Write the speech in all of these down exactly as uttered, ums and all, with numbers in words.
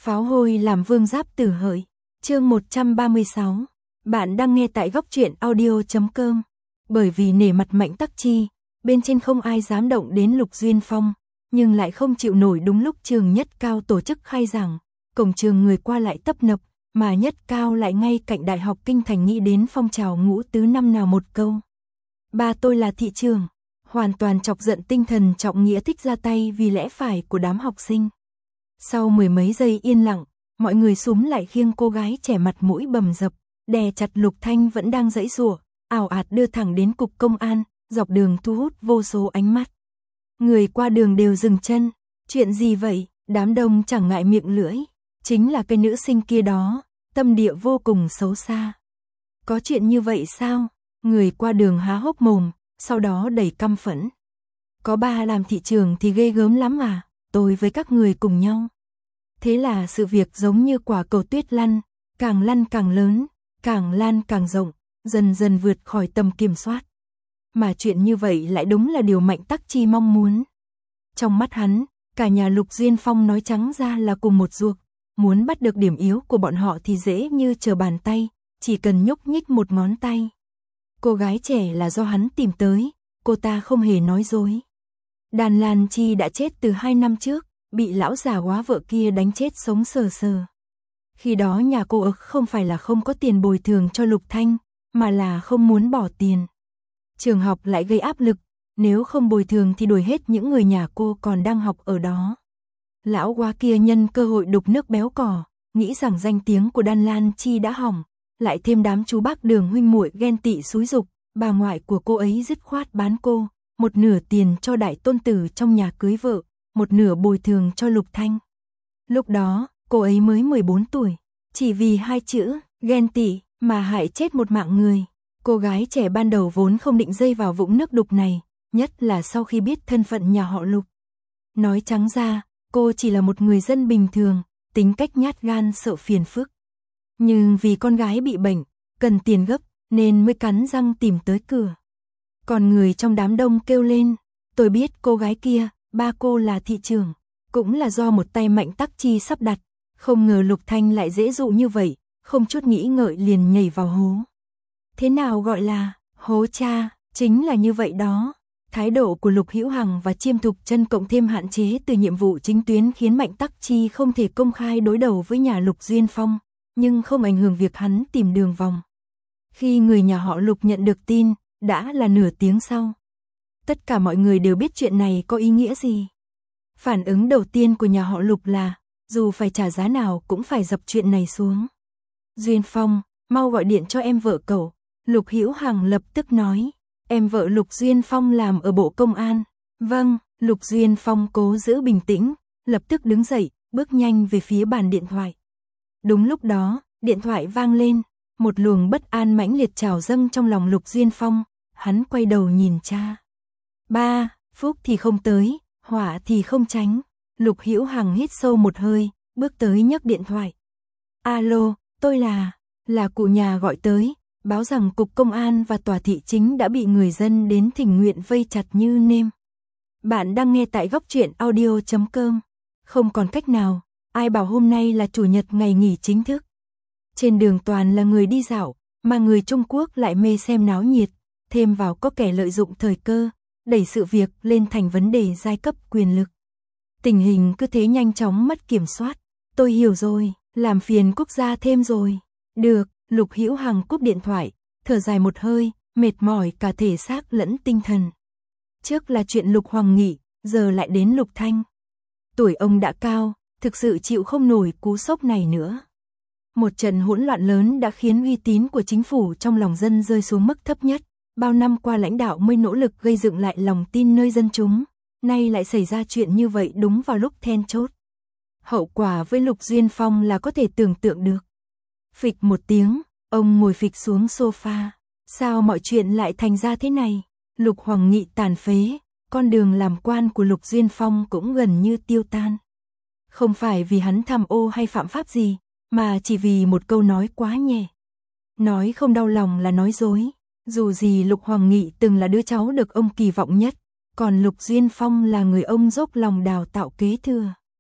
Pháo hôi làm vương giáp tử hợi. Chương một trăm ba mươi sáu. Bạn đang nghe tại góc truyện audio chấm com. Bởi vì nể mặt Mạnh Tắc Chi, bên trên không ai dám động đến Lục Duyên Phong, nhưng lại không chịu nổi đúng lúc trường Nhất Cao tổ chức khai giảng, cổng trường người qua lại tấp nập, mà Nhất Cao lại ngay cạnh Đại học Kinh Thành nghĩ đến phong trào ngũ tứ năm nào một câu. Ba tôi là thị trường, hoàn toàn chọc giận tinh thần Trọng Nghĩa thích ra tay vì lẽ phải của đám học sinh. Sau mười mấy giây yên lặng, mọi người xúm lại khiêng cô gái trẻ mặt mũi bầm dập, đè chặt Lục Thanh vẫn đang giãy giụa, ảo ạt đưa thẳng đến cục công an, dọc đường thu hút vô số ánh mắt. Người qua đường đều dừng chân, chuyện gì vậy? Đám đông chẳng ngại miệng lưỡi, chính là cái nữ sinh kia đó, tâm địa vô cùng xấu xa. Có chuyện như vậy sao? Người qua đường há hốc mồm, sau đó đầy căm phẫn. Có ba làm thị trường thì ghê gớm lắm à, tôi với các người cùng nhau. Thế là sự việc giống như quả cầu tuyết lăn, càng lăn càng lớn, càng lan càng rộng, dần dần vượt khỏi tầm kiểm soát. Mà chuyện như vậy lại đúng là điều Mạnh Tắc Chi mong muốn. Trong mắt hắn, cả nhà Lục Duyên Phong nói trắng ra là cùng một ruột, muốn bắt được điểm yếu của bọn họ thì dễ như trở bàn tay, chỉ cần nhúc nhích một ngón tay. Cô gái trẻ là do hắn tìm tới, cô ta không hề nói dối. Đàn Lan Chi đã chết từ hai năm trước, bị lão già quá vợ kia đánh chết sống sờ sờ. Khi đó nhà cô ức không phải là không có tiền bồi thường cho Lục Thanh, mà là không muốn bỏ tiền. Trường học lại gây áp lực, nếu không bồi thường thì đuổi hết những người nhà cô còn đang học ở đó. Lão quá kia nhân cơ hội đục nước béo cò, nghĩ rằng danh tiếng của Đan Lan Chi đã hỏng, lại thêm đám chú bác Đường huynh muội ghen tị xúi giục, bà ngoại của cô ấy dứt khoát bán cô, một nửa tiền cho đại tôn tử trong nhà cưới vợ, một nửa bồi thường cho Lục Thanh. Lúc đó, cô ấy mới mười bốn tuổi, chỉ vì hai chữ ghen tị mà hại chết một mạng người. Cô gái trẻ ban đầu vốn không định dây vào vũng nước đục này, nhất là sau khi biết thân phận nhà họ Lục. Nói trắng ra, cô chỉ là một người dân bình thường, tính cách nhát gan sợ phiền phức. Nhưng vì con gái bị bệnh, cần tiền gấp, nên mới cắn răng tìm tới cửa. Còn người trong đám đông kêu lên, tôi biết cô gái kia, ba cô là thị trưởng, cũng là do một tay Mạnh Tắc Chi sắp đặt, không ngờ Lục Thanh lại dễ dụ như vậy, không chút nghĩ ngợi liền nhảy vào hố. Thế nào gọi là hố cha, chính là như vậy đó. Thái độ của Lục Hữu Hằng và Chiêm Thục Chân cộng thêm hạn chế từ nhiệm vụ chính tuyến khiến Mạnh Tắc Chi không thể công khai đối đầu với nhà Lục Duyên Phong, nhưng không ảnh hưởng việc hắn tìm đường vòng. Khi người nhà họ Lục nhận được tin, đã là nửa tiếng sau. Tất cả mọi người đều biết chuyện này có ý nghĩa gì. Phản ứng đầu tiên của nhà họ Lục là, dù phải trả giá nào cũng phải dập chuyện này xuống. Duyên Phong, mau gọi điện cho em vợ cậu. Lục Hữu Hằng lập tức nói, em vợ Lục Duyên Phong làm ở Bộ Công an. Vâng, Lục Duyên Phong cố giữ bình tĩnh, lập tức đứng dậy, bước nhanh về phía bàn điện thoại. Đúng lúc đó, điện thoại vang lên, một luồng bất an mãnh liệt trào dâng trong lòng Lục Duyên Phong, hắn quay đầu nhìn cha. Ba, phúc thì không tới, hỏa thì không tránh. Lục Hữu Hằng hít sâu một hơi, bước tới nhấc điện thoại. Alo, tôi là, là cụ nhà gọi tới, báo rằng cục công an và tòa thị chính đã bị người dân đến thỉnh nguyện vây chặt như nêm. Bạn đang nghe tại góc truyện audio chấm com. Không còn cách nào, ai bảo hôm nay là chủ nhật ngày nghỉ chính thức. Trên đường toàn là người đi dạo, mà người Trung Quốc lại mê xem náo nhiệt, thêm vào có kẻ lợi dụng thời cơ, đẩy sự việc lên thành vấn đề giai cấp quyền lực. Tình hình cứ thế nhanh chóng mất kiểm soát. Tôi hiểu rồi, làm phiền quốc gia thêm rồi. Được, Lục Hữu Hằng cúp điện thoại, thở dài một hơi, mệt mỏi cả thể xác lẫn tinh thần. Trước là chuyện Lục Hoàng Nghị, giờ lại đến Lục Thanh. Tuổi ông đã cao, thực sự chịu không nổi cú sốc này nữa. Một trận hỗn loạn lớn đã khiến uy tín của chính phủ trong lòng dân rơi xuống mức thấp nhất. Bao năm qua lãnh đạo mới nỗ lực gây dựng lại lòng tin nơi dân chúng, nay lại xảy ra chuyện như vậy đúng vào lúc then chốt. Hậu quả với Lục Duyên Phong là có thể tưởng tượng được. Phịch một tiếng, ông ngồi phịch xuống sofa. Sao mọi chuyện lại thành ra thế này? Lục Hoàng Nghị tàn phế, con đường làm quan của Lục Duyên Phong cũng gần như tiêu tan. Không phải vì hắn tham ô hay phạm pháp gì, mà chỉ vì một câu nói quá nhẹ. Nói không đau lòng là nói dối. Dù gì Lục Hoàng Nghị từng là đứa cháu được ông kỳ vọng nhất, còn Lục Duyên Phong là người ông dốc lòng đào tạo kế thừa.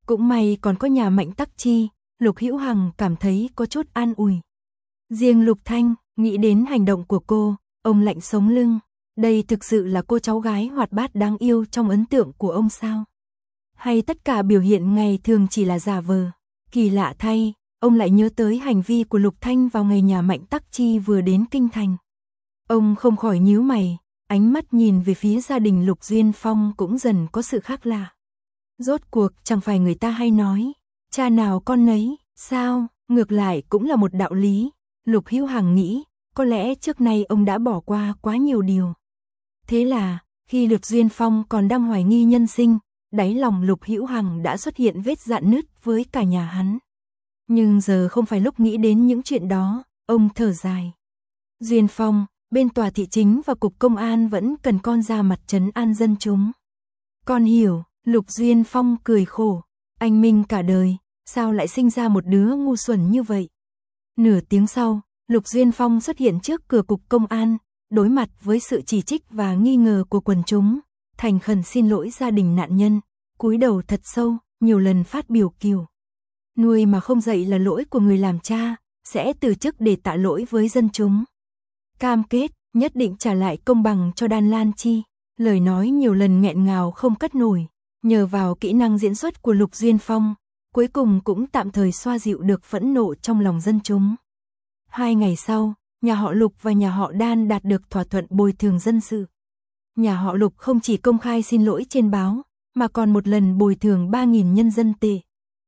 Cũng may còn có nhà Mạnh Tắc Chi, Lục Hữu Hằng cảm thấy có chút an ủi. Riêng Lục Thanh, nghĩ đến hành động của cô, ông lạnh sống lưng. Đây thực sự là cô cháu gái hoạt bát đáng yêu trong ấn tượng của ông sao? Hay tất cả biểu hiện ngày thường chỉ là giả vờ? Kỳ lạ thay, ông lại nhớ tới hành vi của Lục Thanh vào ngày nhà Mạnh Tắc Chi vừa đến kinh thành. Ông không khỏi nhíu mày, ánh mắt nhìn về phía gia đình Lục Duyên Phong cũng dần có sự khác lạ. Rốt cuộc chẳng phải người ta hay nói, cha nào con nấy, sao, ngược lại cũng là một đạo lý. Lục Hữu Hằng nghĩ, có lẽ trước nay ông đã bỏ qua quá nhiều điều. Thế là, khi Lục Duyên Phong còn đang hoài nghi nhân sinh, đáy lòng Lục Hữu Hằng đã xuất hiện vết rạn nứt với cả nhà hắn. Nhưng giờ không phải lúc nghĩ đến những chuyện đó, ông thở dài. Duyên Phong, bên tòa thị chính và cục công an vẫn cần con ra mặt trấn an dân chúng. Con hiểu, Lục Duyên Phong cười khổ, anh Minh cả đời, sao lại sinh ra một đứa ngu xuẩn như vậy. Nửa tiếng sau, Lục Duyên Phong xuất hiện trước cửa cục công an, đối mặt với sự chỉ trích và nghi ngờ của quần chúng, thành khẩn xin lỗi gia đình nạn nhân, cúi đầu thật sâu, nhiều lần phát biểu kiều. Nuôi mà không dạy là lỗi của người làm cha, sẽ từ chức để tạ lỗi với dân chúng. Cam kết, nhất định trả lại công bằng cho Đan Lan Chi, lời nói nhiều lần nghẹn ngào không cất nổi, nhờ vào kỹ năng diễn xuất của Lục Duyên Phong, cuối cùng cũng tạm thời xoa dịu được phẫn nộ trong lòng dân chúng. Hai ngày sau, nhà họ Lục và nhà họ Đan đạt được thỏa thuận bồi thường dân sự. Nhà họ Lục không chỉ công khai xin lỗi trên báo, mà còn một lần bồi thường ba nghìn nhân dân tệ.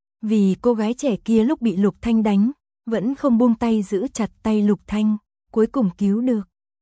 Vì cô gái trẻ kia lúc bị Lục Thanh đánh, vẫn không buông tay giữ chặt tay Lục Thanh, cuối cùng cứu được.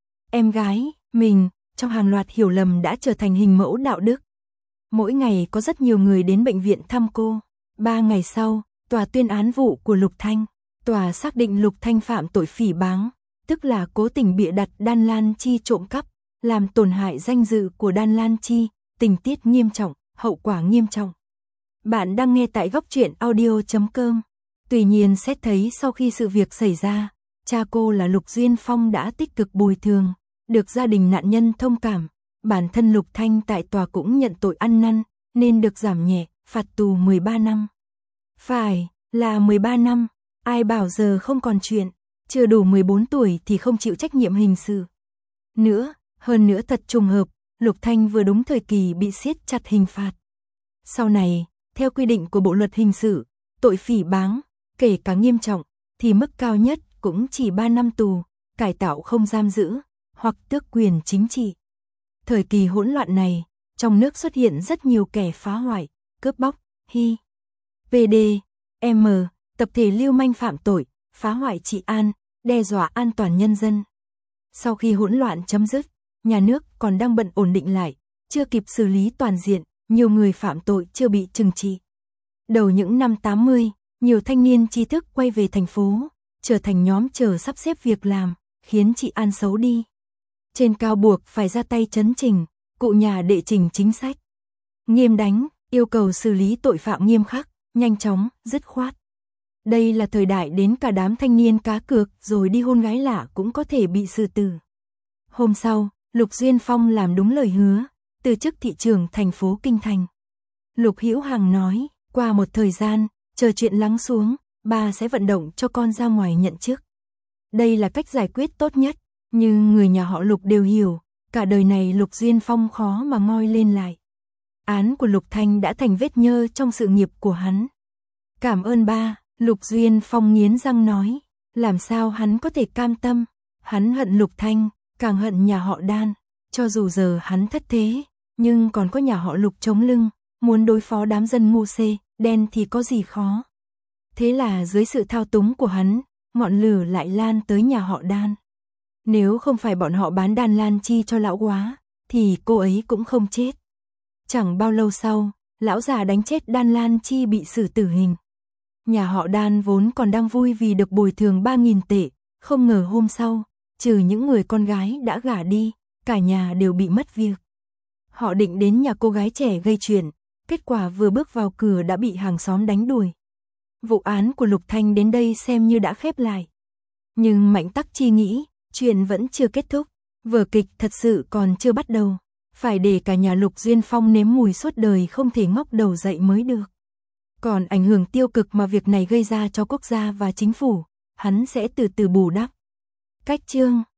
Em gái, mình, trong hàng loạt hiểu lầm đã trở thành hình mẫu đạo đức. Mỗi ngày có rất nhiều người đến bệnh viện thăm cô. Ba ngày sau, tòa tuyên án vụ của Lục Thanh. Tòa xác định Lục Thanh phạm tội phỉ báng, tức là cố tình bịa đặt Đan Lan Chi trộm cắp, làm tổn hại danh dự của Đan Lan Chi, tình tiết nghiêm trọng, hậu quả nghiêm trọng. Bạn đang nghe tại góc truyện audio chấm com. Tuy nhiên xét thấy sau khi sự việc xảy ra, cha cô là Lục Duyên Phong đã tích cực bồi thường, được gia đình nạn nhân thông cảm. Bản thân Lục Thanh tại tòa cũng nhận tội ăn năn, nên được giảm nhẹ, phạt tù mười ba năm. Phải, là mười ba năm, ai bảo giờ không còn chuyện, chưa đủ mười bốn tuổi thì không chịu trách nhiệm hình sự. Nữa, hơn nữa thật trùng hợp, Lục Thanh vừa đúng thời kỳ bị siết chặt hình phạt. Sau này, theo quy định của Bộ luật hình sự, tội phỉ báng, kể cả nghiêm trọng, thì mức cao nhất cũng chỉ ba năm tù, cải tạo không giam giữ, hoặc tước quyền chính trị. Thời kỳ hỗn loạn này, trong nước xuất hiện rất nhiều kẻ phá hoại, cướp bóc, hi, pê đê, em, tập thể lưu manh phạm tội, phá hoại trị an, đe dọa an toàn nhân dân. Sau khi hỗn loạn chấm dứt, nhà nước còn đang bận ổn định lại, chưa kịp xử lý toàn diện, nhiều người phạm tội chưa bị trừng trị. Đầu những năm tám mươi, nhiều thanh niên tri thức quay về thành phố, trở thành nhóm chờ sắp xếp việc làm, khiến trị an xấu đi. Trên cao buộc phải ra tay chấn chỉnh, cụ nhà đệ trình chính sách. Nghiêm đánh, yêu cầu xử lý tội phạm nghiêm khắc, nhanh chóng, dứt khoát. Đây là thời đại đến cả đám thanh niên cá cược rồi đi hôn gái lạ cũng có thể bị xử tử. Hôm sau, Lục Duyên Phong làm đúng lời hứa, từ chức thị trưởng thành phố Kinh Thành. Lục Hữu Hằng nói, qua một thời gian, chờ chuyện lắng xuống, bà sẽ vận động cho con ra ngoài nhận chức. Đây là cách giải quyết tốt nhất, nhưng người nhà họ Lục đều hiểu, cả đời này Lục Duyên Phong khó mà ngoi lên lại. Án của Lục Thanh đã thành vết nhơ trong sự nghiệp của hắn. Cảm ơn ba, Lục Duyên Phong nghiến răng nói, làm sao hắn có thể cam tâm, hắn hận Lục Thanh, càng hận nhà họ Đan, cho dù giờ hắn thất thế, nhưng còn có nhà họ Lục chống lưng, muốn đối phó đám dân ngu xê, đen thì có gì khó. Thế là dưới sự thao túng của hắn, ngọn lửa lại lan tới nhà họ Đan. Nếu không phải bọn họ bán Đan Lan Chi cho lão quá, thì cô ấy cũng không chết. Chẳng bao lâu sau, lão già đánh chết Đan Lan Chi bị xử tử hình. Nhà họ Đan vốn còn đang vui vì được bồi thường ba nghìn tệ, không ngờ hôm sau, trừ những người con gái đã gả đi, cả nhà đều bị mất việc. Họ định đến nhà cô gái trẻ gây chuyện, kết quả vừa bước vào cửa đã bị hàng xóm đánh đuổi. Vụ án của Lục Thanh đến đây xem như đã khép lại. Nhưng Mạnh Tắc Chi nghĩ, chuyện vẫn chưa kết thúc, vở kịch thật sự còn chưa bắt đầu, phải để cả nhà Lục Duyên Phong nếm mùi suốt đời không thể ngóc đầu dậy mới được. Còn ảnh hưởng tiêu cực mà việc này gây ra cho quốc gia và chính phủ, hắn sẽ từ từ bù đắp. Cách chương